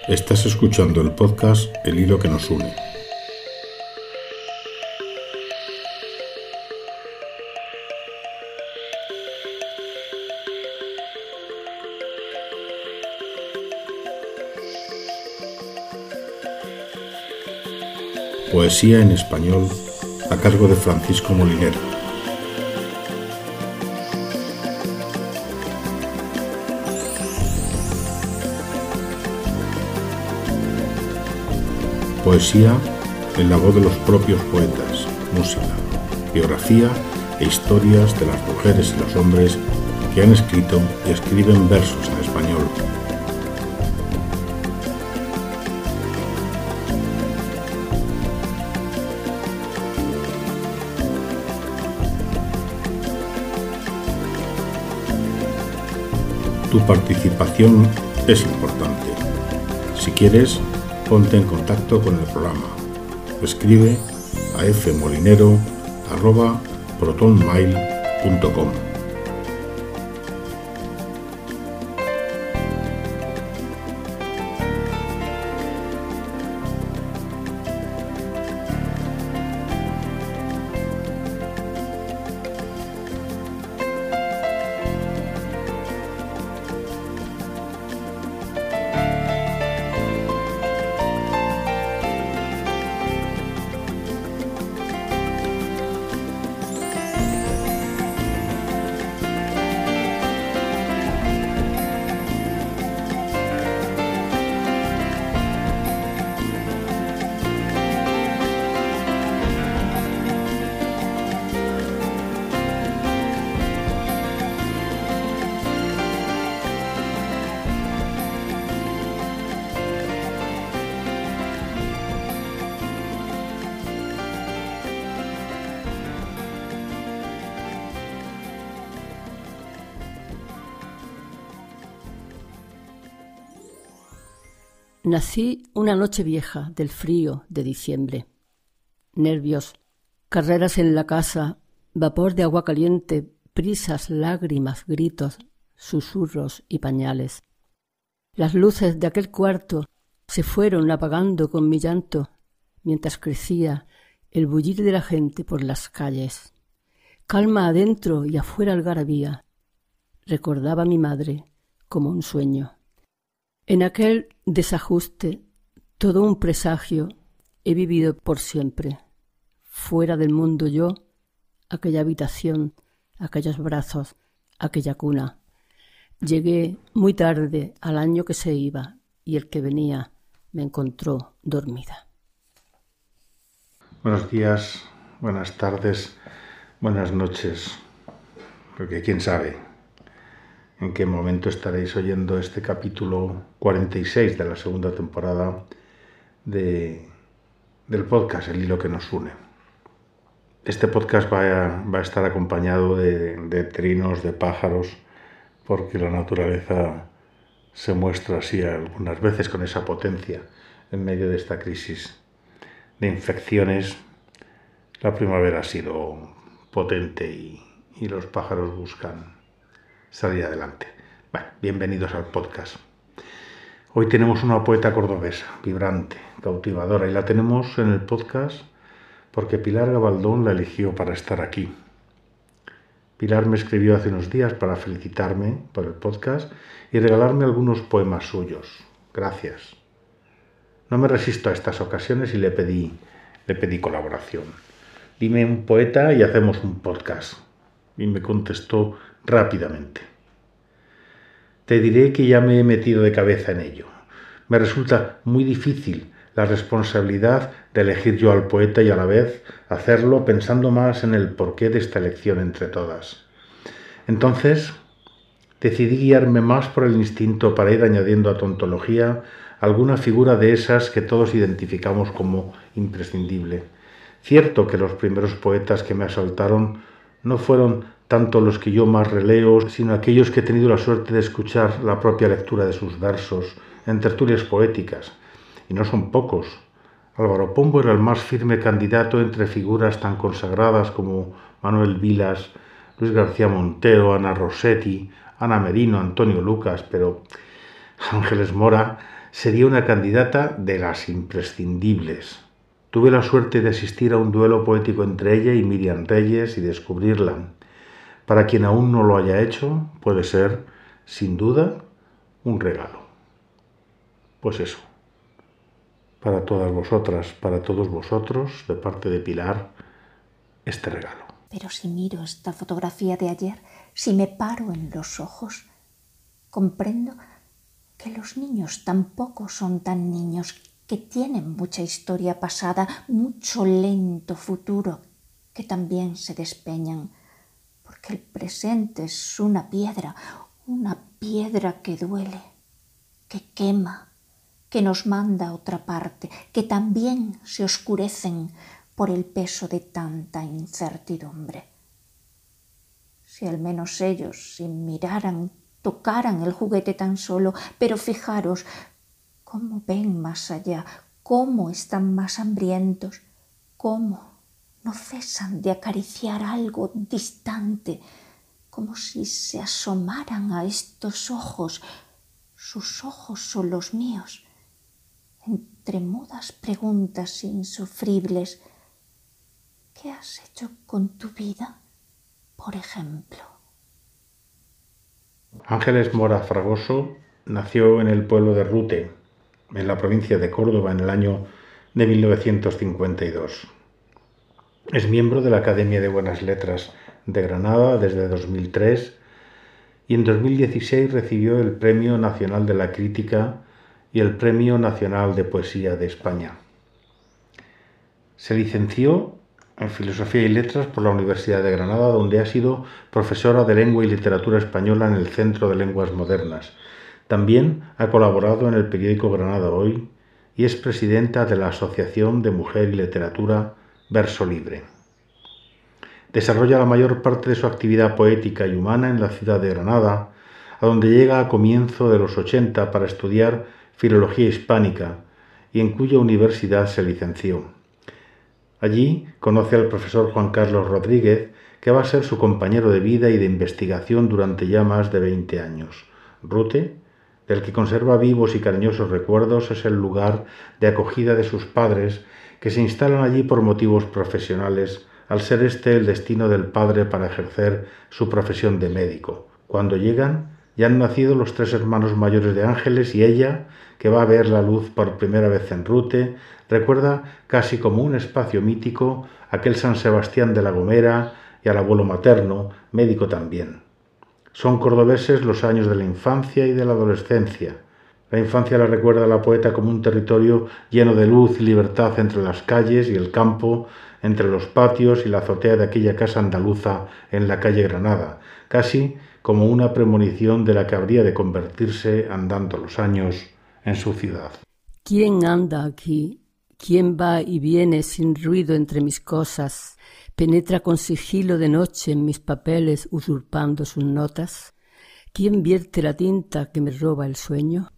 Estás escuchando el podcast El hilo que nos une. Poesía en español a cargo de Francisco Molinero. Poesía en la voz de los propios poetas, música, biografía e historias de las mujeres y los hombres que han escrito y escriben versos en español. Tu participación es importante. Si quieres, ponte en contacto con el programa. Escribe a fmolinero@protonmail.com. Nací una noche vieja del frío de diciembre. Nervios, carreras en la casa, vapor de agua caliente, prisas, lágrimas, gritos, susurros y pañales. Las luces de aquel cuarto se fueron apagando con mi llanto mientras crecía el bullir de la gente por las calles. Calma adentro y afuera algarabía. Recordaba a mi madre como un sueño. En aquel desajuste, todo un presagio, he vivido por siempre. Fuera del mundo yo, aquella habitación, aquellos brazos, aquella cuna. Llegué muy tarde al año que se iba y el que venía me encontró dormida. Buenos días, buenas tardes, buenas noches, porque quién sabe en qué momento estaréis oyendo este capítulo 46 de la segunda temporada del podcast El hilo que nos une. Este podcast va a estar acompañado de trinos, de pájaros, porque la naturaleza se muestra así algunas veces con esa potencia en medio de esta crisis de infecciones. La primavera ha sido potente y los pájaros buscan salir adelante. Bueno, bienvenidos al podcast. Hoy tenemos una poeta cordobesa, vibrante, cautivadora, y la tenemos en el podcast porque Pilar Gabaldón la eligió para estar aquí. Pilar me escribió hace unos días para felicitarme por el podcast y regalarme algunos poemas suyos. Gracias. No me resisto a estas ocasiones y le pedí colaboración. Dime un poeta y hacemos un podcast. Y me contestó rápidamente. Te diré que ya me he metido de cabeza en ello. Me resulta muy difícil la responsabilidad de elegir yo al poeta y a la vez hacerlo pensando más en el porqué de esta elección entre todas. Entonces decidí guiarme más por el instinto para ir añadiendo a tu antología alguna figura de esas que todos identificamos como imprescindible. Cierto que los primeros poetas que me asaltaron no fueron tanto los que yo más releo, sino aquellos que he tenido la suerte de escuchar la propia lectura de sus versos en tertulias poéticas, y no son pocos. Álvaro Pombo era el más firme candidato entre figuras tan consagradas como Manuel Vilas, Luis García Montero, Ana Rossetti, Ana Merino, Antonio Lucas, pero Ángeles Mora sería una candidata de las imprescindibles. Tuve la suerte de asistir a un duelo poético entre ella y Miriam Reyes y descubrirla. Para quien aún no lo haya hecho, puede ser, sin duda, un regalo. Pues eso, para todas vosotras, para todos vosotros, de parte de Pilar, este regalo. Pero si miro esta fotografía de ayer, si me paro en los ojos, comprendo que los niños tampoco son tan niños, que tienen mucha historia pasada, mucho lento futuro, que también se despeñan, porque el presente es una piedra que duele, que quema, que nos manda a otra parte, que también se oscurecen por el peso de tanta incertidumbre. Si al menos ellos, si miraran, tocaran el juguete tan solo, pero fijaros cómo ven más allá, cómo están más hambrientos, cómo no cesan de acariciar algo distante, como si se asomaran a estos ojos. Sus ojos son los míos. Entre mudas preguntas insufribles, ¿qué has hecho con tu vida, por ejemplo? Ángeles Mora Fragoso nació en el pueblo de Rute, en la provincia de Córdoba, en el año de 1952. Es miembro de la Academia de Buenas Letras de Granada desde 2003 y en 2016 recibió el Premio Nacional de la Crítica y el Premio Nacional de Poesía de España. Se licenció en Filosofía y Letras por la Universidad de Granada, donde ha sido profesora de Lengua y Literatura Española en el Centro de Lenguas Modernas. También ha colaborado en el periódico Granada Hoy y es presidenta de la Asociación de Mujer y Literatura Verso Libre. Desarrolla la mayor parte de su actividad poética y humana en la ciudad de Granada, a donde llega a comienzo de los 80 para estudiar Filología Hispánica y en cuya universidad se licenció. Allí conoce al profesor Juan Carlos Rodríguez, que va a ser su compañero de vida y de investigación durante ya más de 20 años. Rute, del que conserva vivos y cariñosos recuerdos, es el lugar de acogida de sus padres, que se instalan allí por motivos profesionales, al ser este el destino del padre para ejercer su profesión de médico. Cuando llegan, ya han nacido los 3 hermanos mayores de Ángeles y ella, que va a ver la luz por primera vez en Rute, recuerda casi como un espacio mítico aquel San Sebastián de la Gomera y al abuelo materno, médico también. Son cordobeses los años de la infancia y de la adolescencia. La infancia la recuerda a la poeta como un territorio lleno de luz y libertad entre las calles y el campo, entre los patios y la azotea de aquella casa andaluza en la calle Granada, casi como una premonición de la que habría de convertirse, andando los años, en su ciudad. ¿Quién anda aquí? ¿Quién va y viene sin ruido entre mis cosas? ¿Penetra con sigilo de noche en mis papeles usurpando sus notas? ¿Quién vierte la tinta que me roba el sueño?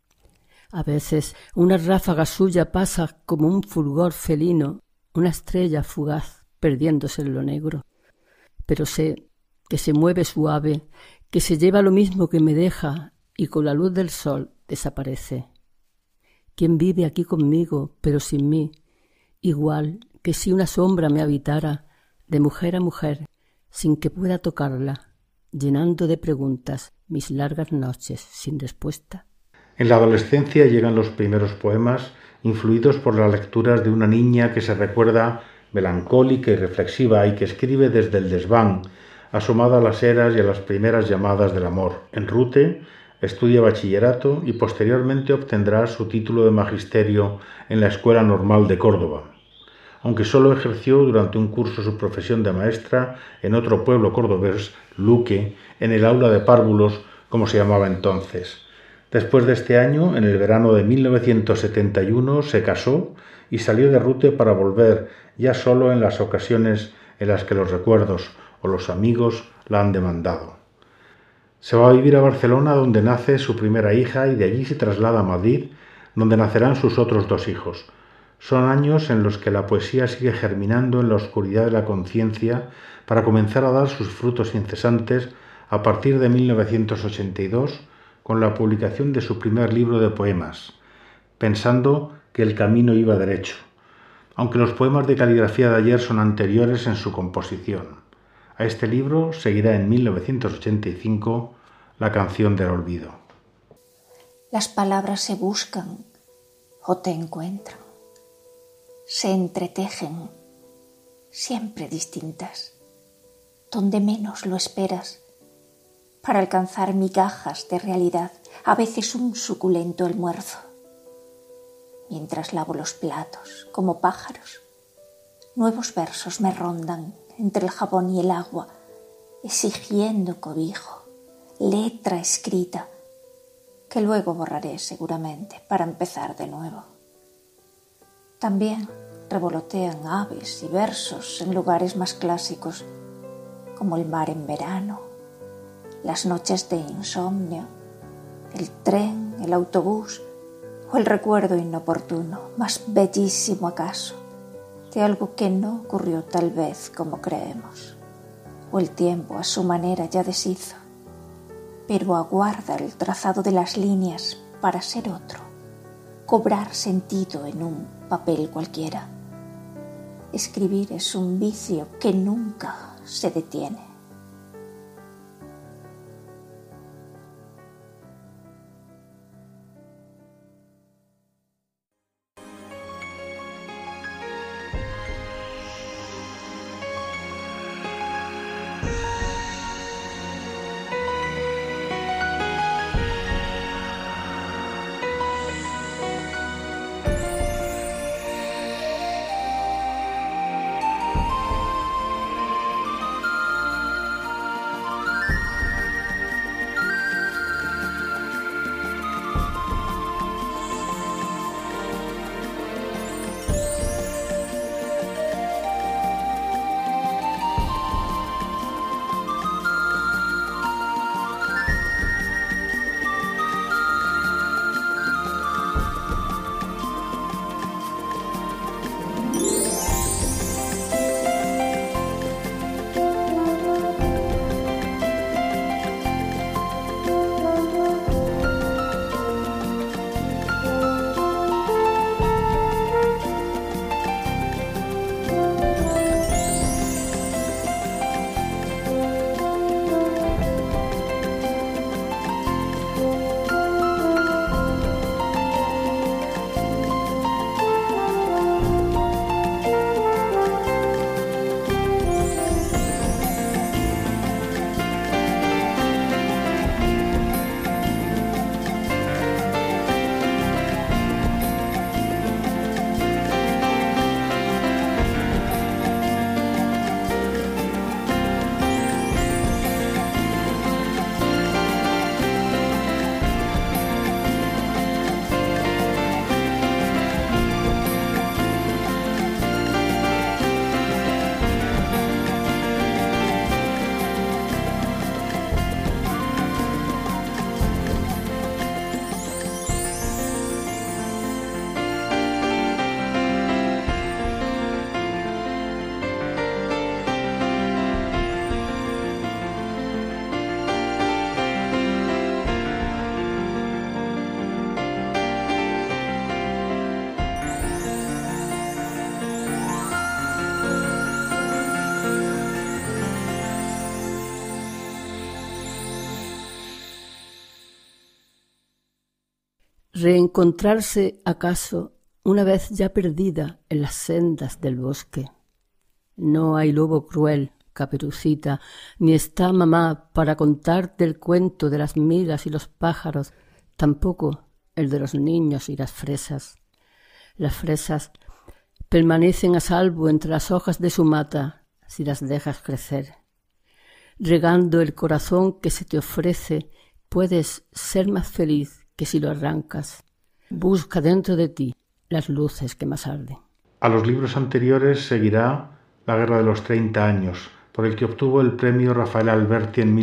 A veces una ráfaga suya pasa como un fulgor felino, una estrella fugaz perdiéndose en lo negro. Pero sé que se mueve suave, que se lleva lo mismo que me deja y con la luz del sol desaparece. ¿Quién vive aquí conmigo, pero sin mí? Igual que si una sombra me habitara, de mujer a mujer, sin que pueda tocarla, llenando de preguntas mis largas noches sin respuesta. En la adolescencia llegan los primeros poemas, influidos por las lecturas de una niña que se recuerda melancólica y reflexiva y que escribe desde el desván, asomada a las eras y a las primeras llamadas del amor. En Rute estudia bachillerato y posteriormente obtendrá su título de magisterio en la Escuela Normal de Córdoba, aunque solo ejerció durante un curso su profesión de maestra en otro pueblo cordobés, Luque, en el aula de párvulos, como se llamaba entonces. Después de este año, en el verano de 1971, se casó y salió de Rute para volver, ya solo en las ocasiones en las que los recuerdos o los amigos la han demandado. Se va a vivir a Barcelona, donde nace su primera hija, y de allí se traslada a Madrid, donde nacerán sus otros 2 hijos. Son años en los que la poesía sigue germinando en la oscuridad de la conciencia para comenzar a dar sus frutos incesantes a partir de 1982, con la publicación de su primer libro de poemas, pensando que el camino iba derecho, aunque los poemas de caligrafía de ayer son anteriores en su composición. A este libro seguirá en 1985 La canción del olvido. Las palabras se buscan o te encuentran, se entretejen, siempre distintas, donde menos lo esperas, para alcanzar migajas de realidad, a veces un suculento almuerzo. Mientras lavo los platos, como pájaros, nuevos versos me rondan entre el jabón y el agua, exigiendo cobijo, letra escrita, que luego borraré seguramente para empezar de nuevo. También revolotean aves y versos en lugares más clásicos, como el mar en verano, las noches de insomnio, el tren, el autobús o el recuerdo inoportuno, más bellísimo acaso, de algo que no ocurrió tal vez como creemos, o el tiempo a su manera ya deshizo, pero aguarda el trazado de las líneas para ser otro, cobrar sentido en un papel cualquiera. Escribir es un vicio que nunca se detiene. Reencontrarse acaso una vez ya perdida en las sendas del bosque. No hay lobo cruel, Caperucita, ni está mamá para contarte el cuento de las migas y los pájaros, tampoco el de los niños y las fresas. Las fresas permanecen a salvo entre las hojas de su mata si las dejas crecer. Regando el corazón que se te ofrece, puedes ser más feliz que si lo arrancas. Busca dentro de ti las luces que más arden. A los libros anteriores seguirá La Guerra de los 30 años, por el que obtuvo el premio Rafael Alberti en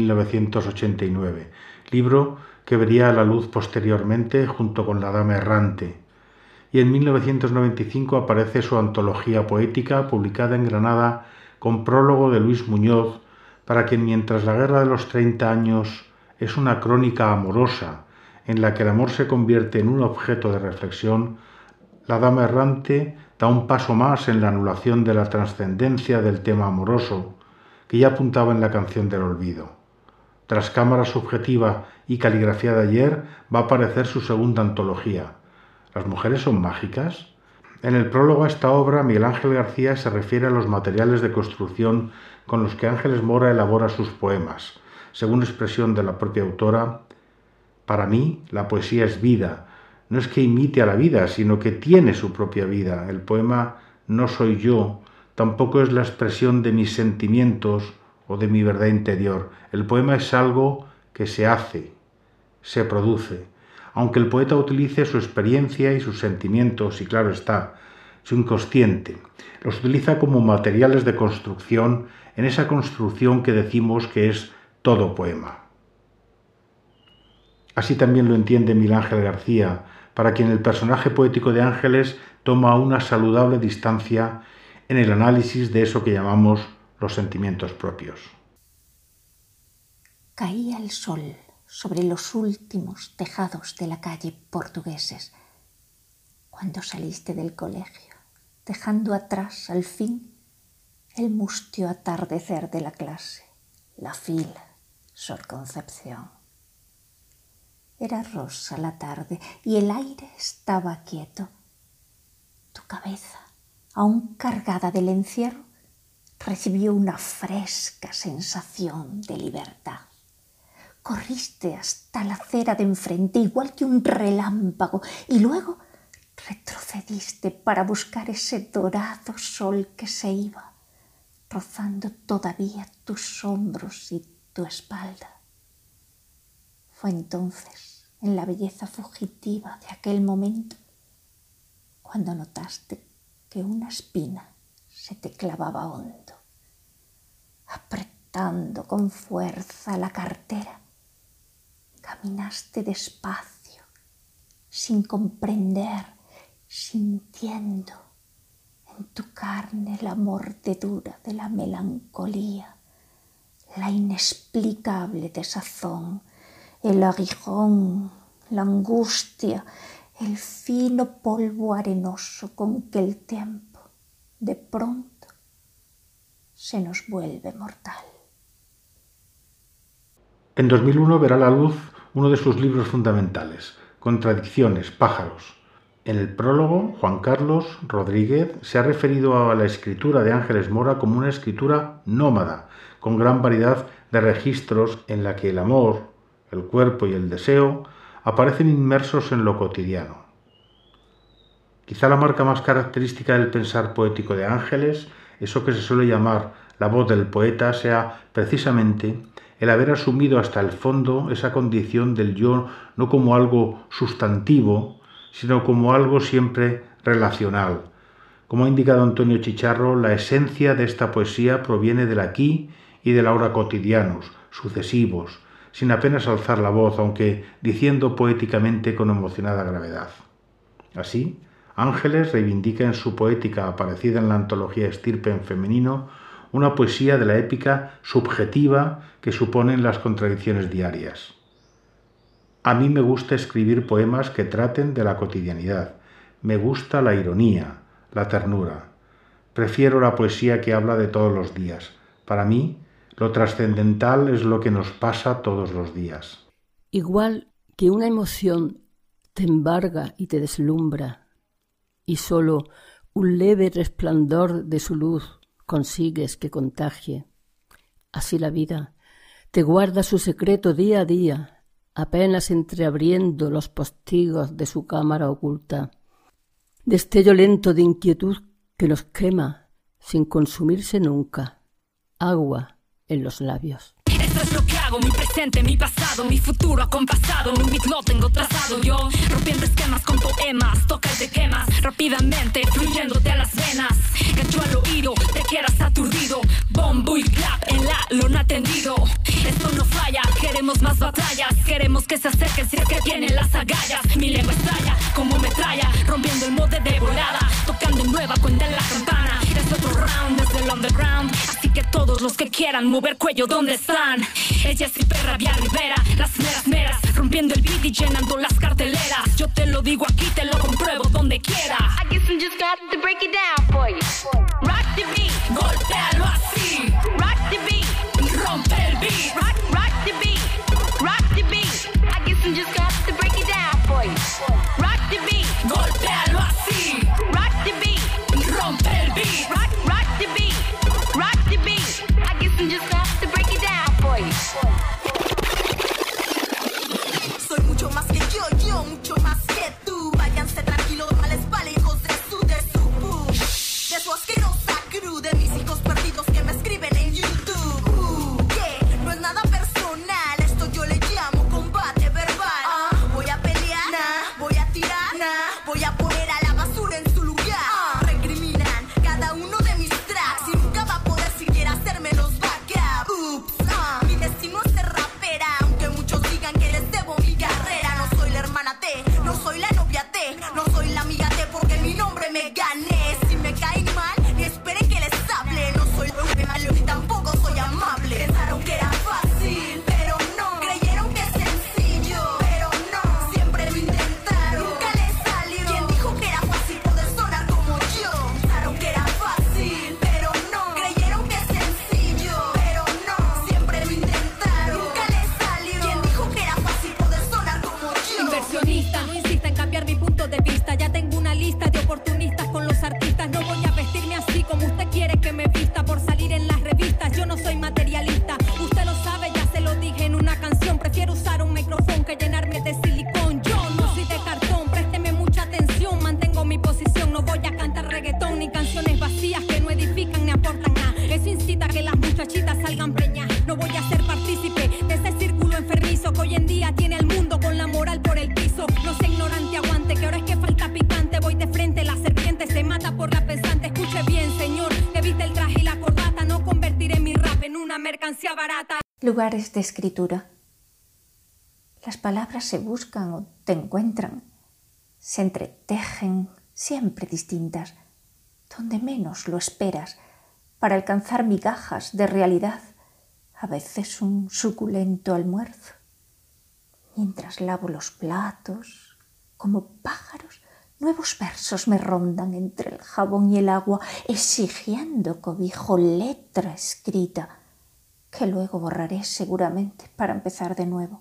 1989, libro que vería a la luz posteriormente junto con La Dama Errante. Y en 1995 aparece su antología poética publicada en Granada con prólogo de Luis Muñoz, para quien mientras La Guerra de los 30 años es una crónica amorosa en la que el amor se convierte en un objeto de reflexión, la dama errante da un paso más en la anulación de la trascendencia del tema amoroso que ya apuntaba en la canción del olvido. Tras Cámara Subjetiva y Caligrafía de ayer va a aparecer su segunda antología. ¿Las mujeres son mágicas? En el prólogo a esta obra, Miguel Ángel García se refiere a los materiales de construcción con los que Ángeles Mora elabora sus poemas. Según expresión de la propia autora, para mí la poesía es vida. No es que imite a la vida, sino que tiene su propia vida. El poema no soy yo, tampoco es la expresión de mis sentimientos o de mi verdad interior. El poema es algo que se hace, se produce. Aunque el poeta utilice su experiencia y sus sentimientos, y claro está, su inconsciente, los utiliza como materiales de construcción en esa construcción que decimos que es todo poema. Así también lo entiende Miguel Ángel García, para quien el personaje poético de Ángeles toma una saludable distancia en el análisis de eso que llamamos los sentimientos propios. Caía el sol sobre los últimos tejados de la calle Portugueses cuando saliste del colegio, dejando atrás al fin el mustio atardecer de la clase, la fila, Sor Concepción. Era rosa la tarde y el aire estaba quieto. Tu cabeza, aún cargada del encierro, recibió una fresca sensación de libertad. Corriste hasta la acera de enfrente igual que un relámpago y luego retrocediste para buscar ese dorado sol que se iba, rozando todavía tus hombros y tu espalda. Fue entonces, en la belleza fugitiva de aquel momento, cuando notaste que una espina se te clavaba hondo. Apretando con fuerza la cartera, caminaste despacio, sin comprender, sintiendo en tu carne la mordedura de la melancolía, la inexplicable desazón, el aguijón, la angustia, el fino polvo arenoso con que el tiempo, de pronto, se nos vuelve mortal. En 2001 verá la luz uno de sus libros fundamentales, Contradicciones, pájaros. En el prólogo, Juan Carlos Rodríguez se ha referido a la escritura de Ángeles Mora como una escritura nómada, con gran variedad de registros en la que el amor, el cuerpo y el deseo aparecen inmersos en lo cotidiano. Quizá la marca más característica del pensar poético de Ángeles, eso que se suele llamar la voz del poeta, sea precisamente el haber asumido hasta el fondo esa condición del yo no como algo sustantivo, sino como algo siempre relacional. Como ha indicado Antonio Chicharro, la esencia de esta poesía proviene del aquí y del ahora cotidianos, sucesivos, sin apenas alzar la voz, aunque diciendo poéticamente con emocionada gravedad. Así, Ángeles reivindica en su poética aparecida en la antología Estirpe en femenino una poesía de la épica subjetiva que suponen las contradicciones diarias. A mí me gusta escribir poemas que traten de la cotidianidad. Me gusta la ironía, la ternura. Prefiero la poesía que habla de todos los días. Para mí, lo trascendental es lo que nos pasa todos los días. Igual que una emoción te embarga y te deslumbra, y solo un leve resplandor de su luz consigues que contagie. Así la vida te guarda su secreto día a día, apenas entreabriendo los postigos de su cámara oculta. Destello lento de inquietud que nos quema sin consumirse nunca. Agua en los labios. Esto es lo que hago, mi presente, mi pasado, mi futuro acompasado. Un beat lo tengo trazado yo, rompiendo esquemas con poemas. Toca y te quemas rápidamente, fluyéndote a las venas. Gancho al oído, te quedas aturdido. Bombo y clap en la lona tendido. Esto no falla, queremos más batallas. Queremos que se acerquen si es que tienen las agallas. Mi lengua estalla como metralla, rompiendo el molde de volada. Tocando en nueva cuenta en la campana. Es otro round desde el underground, así que todos los que quieran mover cuello, ¿dónde están? Ella es hiper Vía Rivera, las meras, rompiendo el beat y llenando las carteleras. Yo te lo digo aquí, te lo compruebo donde quiera. I guess I just got to break it down for you. Rock the beat, Golpéalo así, rock the beat, rompe el beat. rock the beat, rock the beat. I guess I just got to break it down for you. Rock the beat, Golpéalo así, rock the beat, rompe el beat. rock the beat, rock the beat. I guess I just got to break it down for you. Soy mucho más que yo mucho más que tú. Váyanse tranquilos, males vale, hijos de su de su asquerosa crew, de mis hijos perdidos que me escriben en YouTube. Que no es nada personal, esto yo le llamo combate verbal. Voy a pelear, voy a tirar, voy a poner a la basura en su lugar. Recriminan cada uno de mis tracks y nunca va a poder siquiera hacerme los backup. Ups, mi destino es ser rapera, aunque muchos digan que les debo mi carrera. No soy la hermana T, no soy la novia T, no soy la amiga T porque mi nombre me gané. Si me caen mal, ni esperen que les hable. No soy malo ni tampoco soy amable. Pensaron que era fácil, pero no. Creyeron que es sencillo, pero no. Siempre lo intentaron, nunca les salió. ¿Quién dijo que era fácil poder sonar como yo? Pensaron que era fácil, pero no. Creyeron que es sencillo, pero no. Siempre lo intentaron, nunca les salió. ¿Quién dijo que era fácil poder sonar como yo? Inversionista, no insista en cambiar mi punto de vista. Ya tengo una lista de oportunistas con los artistas. No voy a vestirme así como usted quiere que me vista por salir en las revistas. Yo no soy materialista, usted lo sabe, ya se lo dije en una canción. Prefiero usar un micrófono que llenarme de silicón. Yo no soy de cartón, présteme mucha atención. Mantengo mi posición, no voy a cantar reggaetón ni canciones vacías que no edifican ni aportan nada. Eso incita a que las muchachitas salgan preñas. No voy a ser partícipe de ese círculo enfermizo que hoy en día tiene al mundo con la moral por el piso. No sé ignorante, aguante, que ahora es que falta picante. Voy de frente, la serpiente se mata por la pensante. Escuche bien, señor, que viste el traje y la corbata. No convertiré mi rap en una mercancía barata. Lugares de escritura. Las palabras se buscan o te encuentran, se entretejen, siempre distintas, donde menos lo esperas, para alcanzar migajas de realidad, a veces un suculento almuerzo. Mientras lavo los platos, como pájaros, nuevos versos me rondan entre el jabón y el agua, exigiendo cobijo, letra escrita, que luego borraré seguramente para empezar de nuevo.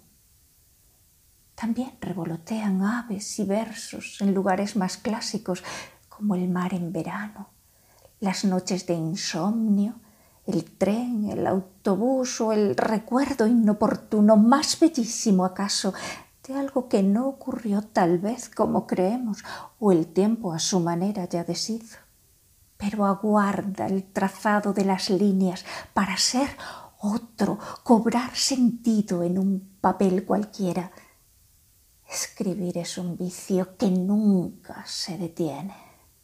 También revolotean aves y versos en lugares más clásicos, como el mar en verano, las noches de insomnio, el tren, el autobús o el recuerdo inoportuno, más bellísimo acaso, de algo que no ocurrió tal vez como creemos, o el tiempo a su manera ya deshizo, pero aguarda el trazado de las líneas para ser otro, cobrar sentido en un papel cualquiera. Escribir es un vicio que nunca se detiene.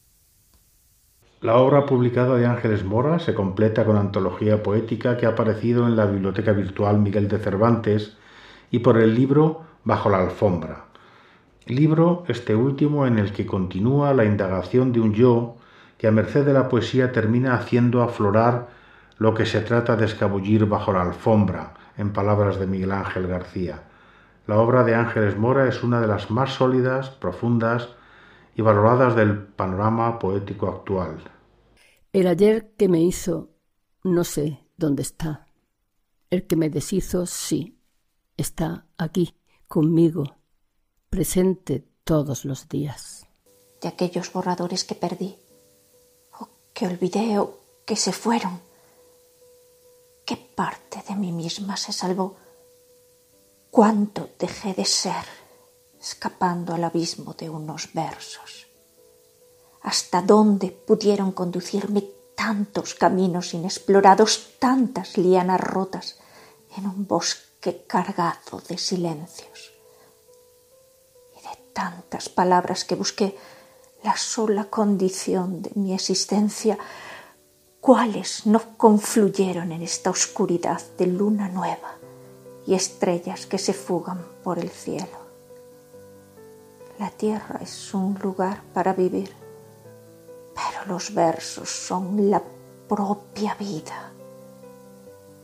La obra publicada de Ángeles Mora se completa con antología poética que ha aparecido en la Biblioteca Virtual Miguel de Cervantes y por el libro Bajo la alfombra. Libro este último en el que continúa la indagación de un yo que a merced de la poesía termina haciendo aflorar lo que se trata de escabullir bajo la alfombra, en palabras de Miguel Ángel García. La obra de Ángeles Mora es una de las más sólidas, profundas y valoradas del panorama poético actual. El ayer que me hizo, no sé dónde está. El que me deshizo, sí, está aquí, conmigo, presente todos los días. De aquellos borradores que perdí, o que olvidé, o que se fueron, ¿qué parte de mí misma se salvó? ¿Cuánto dejé de ser, escapando al abismo de unos versos? ¿Hasta dónde pudieron conducirme tantos caminos inexplorados, tantas lianas rotas en un bosque cargado de silencios? Y de tantas palabras que busqué la sola condición de mi existencia, ¿cuáles no confluyeron en esta oscuridad de luna nueva y estrellas que se fugan por el cielo? La tierra es un lugar para vivir, pero los versos son la propia vida,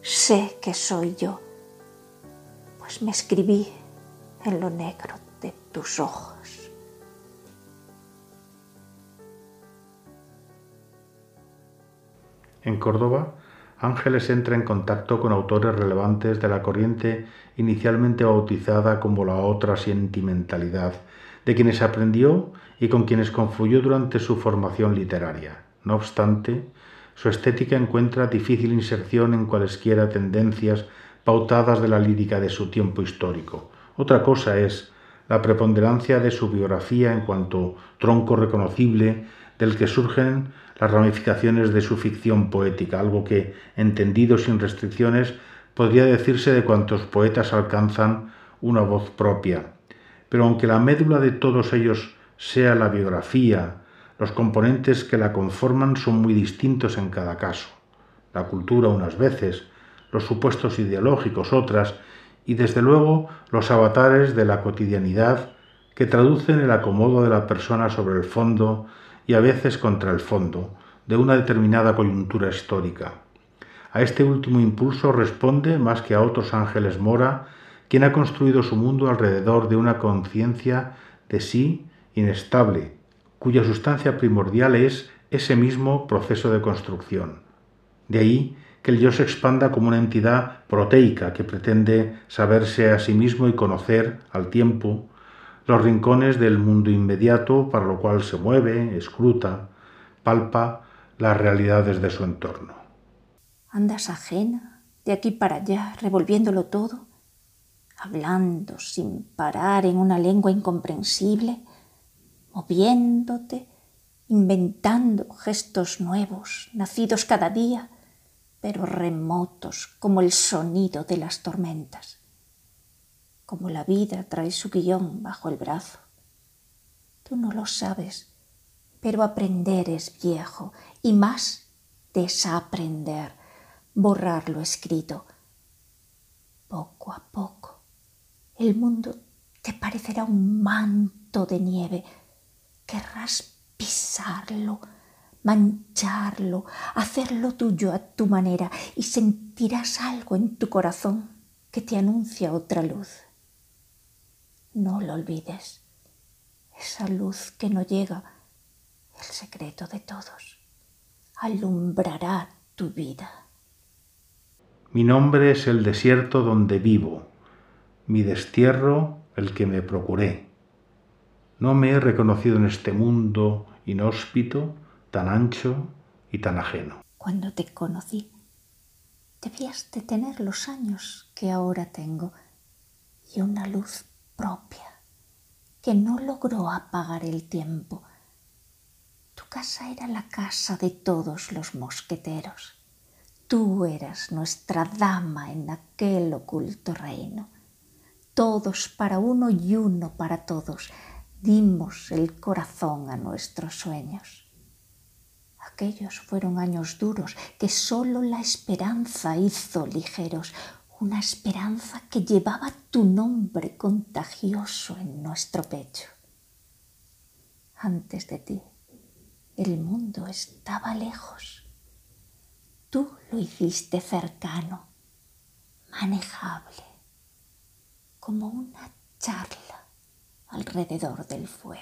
sé que soy yo, pues me escribí en lo negro de tus ojos. En Córdoba, Ángeles entra en contacto con autores relevantes de la corriente inicialmente bautizada como la otra sentimentalidad, de quienes aprendió y con quienes confluyó durante su formación literaria. No obstante, su estética encuentra difícil inserción en cualesquiera tendencias pautadas de la lírica de su tiempo histórico. Otra cosa es la preponderancia de su biografía en cuanto tronco reconocible del que surgen las ramificaciones de su ficción poética, algo que, entendido sin restricciones, podría decirse de cuantos poetas alcanzan una voz propia. Pero aunque la médula de todos ellos sea la biografía, los componentes que la conforman son muy distintos en cada caso. La cultura unas veces, los supuestos ideológicos otras, y desde luego los avatares de la cotidianidad que traducen el acomodo de la persona sobre el fondo y a veces contra el fondo de una determinada coyuntura histórica. A este último impulso responde, más que a otros, Ángeles Mora, quien ha construido su mundo alrededor de una conciencia de sí inestable, cuya sustancia primordial es ese mismo proceso de construcción. De ahí que el yo se expanda como una entidad proteica que pretende saberse a sí mismo y conocer, al tiempo, los rincones del mundo inmediato para lo cual se mueve, escruta, palpa las realidades de su entorno. Andas ajena, de aquí para allá, revolviéndolo todo, hablando sin parar en una lengua incomprensible, moviéndote, inventando gestos nuevos, nacidos cada día, pero remotos como el sonido de las tormentas. Como la vida trae su guión bajo el brazo. Tú no lo sabes, pero aprender es viejo, y más desaprender, borrar lo escrito. Poco a poco, el mundo te parecerá un manto de nieve. Querrás pisarlo, mancharlo, hacerlo tuyo a tu manera, y sentirás algo en tu corazón que te anuncia otra luz. No lo olvides, esa luz que no llega, el secreto de todos, alumbrará tu vida. Mi nombre es el desierto donde vivo, mi destierro el que me procuré. No me he reconocido en este mundo inhóspito, tan ancho y tan ajeno. Cuando te conocí, debías de tener los años que ahora tengo y una luz propia que no logró apagar el tiempo. Tu casa era la casa de todos los mosqueteros. Tú eras nuestra dama en aquel oculto reino. Todos para uno y uno para todos, dimos el corazón a nuestros sueños. Aquellos fueron años duros que solo la esperanza hizo ligeros, una esperanza que llevaba tu nombre contagioso en nuestro pecho. Antes de ti, el mundo estaba lejos. Tú lo hiciste cercano, manejable, como una charla alrededor del fuego.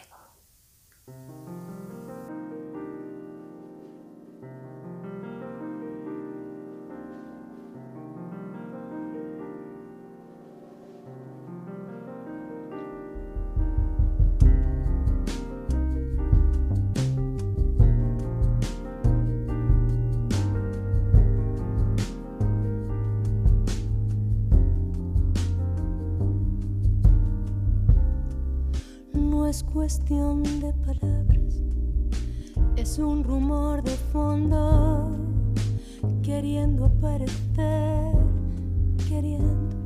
No es cuestión de palabras, es un rumor de fondo, queriendo aparecer, queriendo.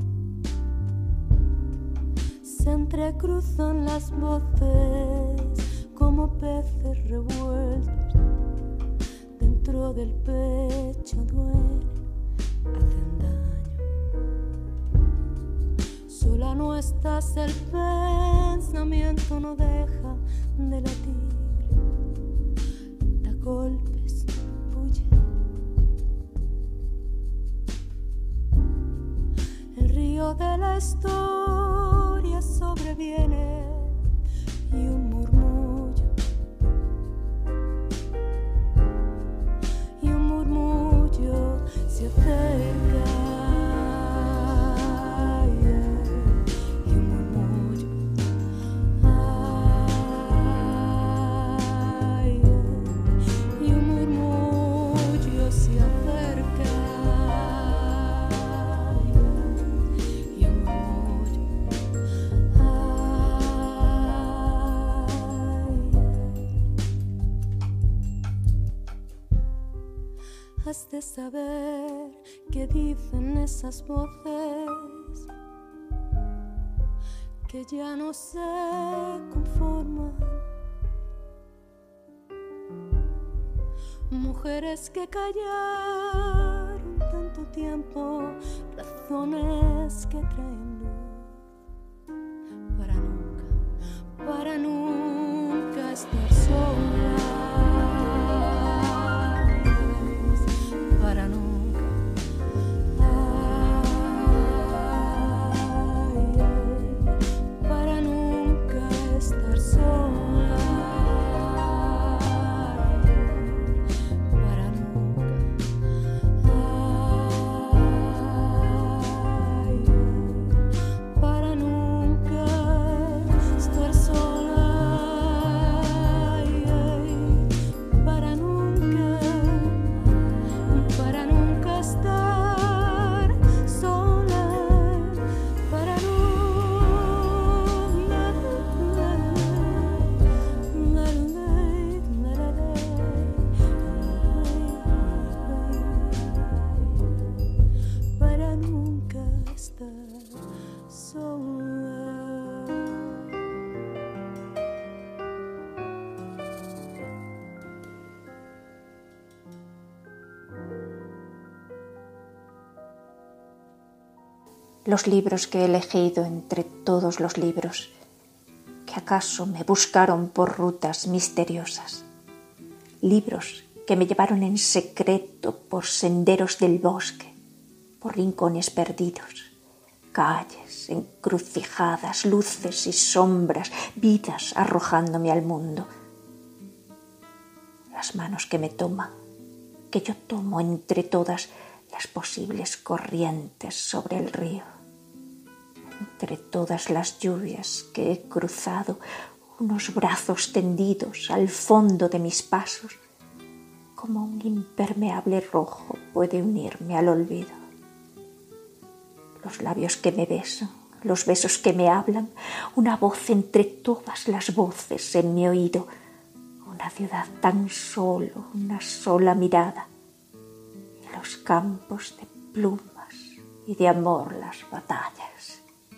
Se entrecruzan las voces como peces revueltos dentro del pecho, duelen, hacen daño. Sola no estás, el pensamiento no deja de latir, da golpes, huye. frío de la historia sobreviene y un murmullo se acerca. Y un murmullo, y un murmullo se acerca. Y un murmullo, has de saber qué dicen esas voces que ya no se conforman. Mujeres que callaron tanto tiempo, razones que traen luz para nunca estar solas. Para nunca, para nunca estar sola, para nunca, para nunca estar sola, para nunca estar sola, para nunca estar sola. Los libros que he elegido entre todos los libros, que acaso me buscaron por rutas misteriosas. Libros que me llevaron en secreto por senderos del bosque, por rincones perdidos, calles, encrucijadas, luces y sombras, vidas arrojándome al mundo. Las manos que me toman, que yo tomo entre todas las posibles corrientes sobre el río, entre todas las lluvias que he cruzado, unos brazos tendidos al fondo de mis pasos, como un impermeable rojo puede unirme al olvido. Los labios que me besan, los besos que me hablan, una voz entre todas las voces en mi oído, una ciudad tan solo, una sola mirada, y los campos de plumas y de amor las batallas.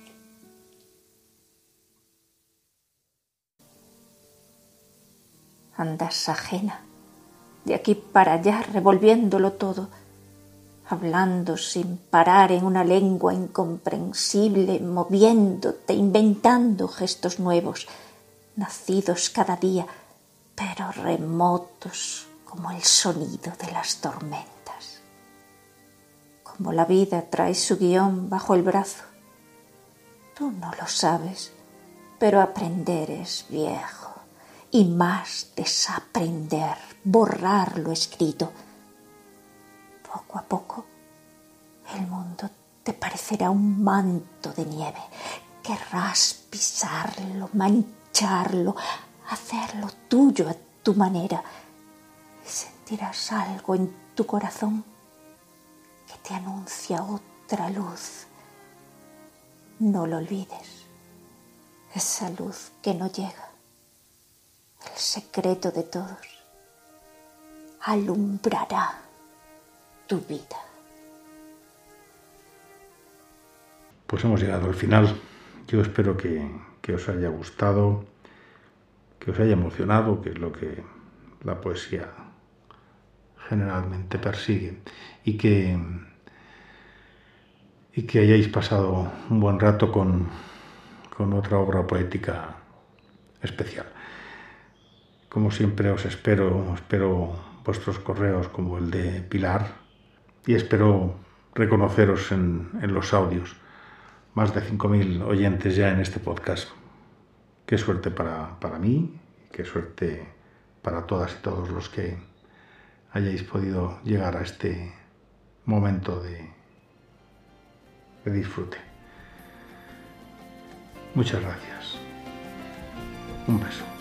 Andas ajena, de aquí para allá revolviéndolo todo, hablando sin parar en una lengua incomprensible, moviéndote, inventando gestos nuevos, nacidos cada día, pero remotos como el sonido de las tormentas. Como la vida trae su guión bajo el brazo, tú no lo sabes, pero aprender es viejo. Y más desaprender, borrar lo escrito. Poco a poco, el mundo te parecerá un manto de nieve. Querrás pisarlo, mancharlo, hacerlo tuyo a tu manera. Y sentirás algo en tu corazón que te anuncia otra luz. No lo olvides, esa luz que no llega. El secreto de todos alumbrará tu vida. Pues hemos llegado al final. Yo espero que os haya gustado, que os haya emocionado, que es lo que la poesía generalmente persigue, y que hayáis pasado un buen rato con otra obra poética especial. Como siempre os espero vuestros correos como el de Pilar, y espero reconoceros en los audios, más de 5.000 oyentes ya en este podcast. Qué suerte para mí, qué suerte para todas y todos los que hayáis podido llegar a este momento de disfrute. Muchas gracias. Un beso.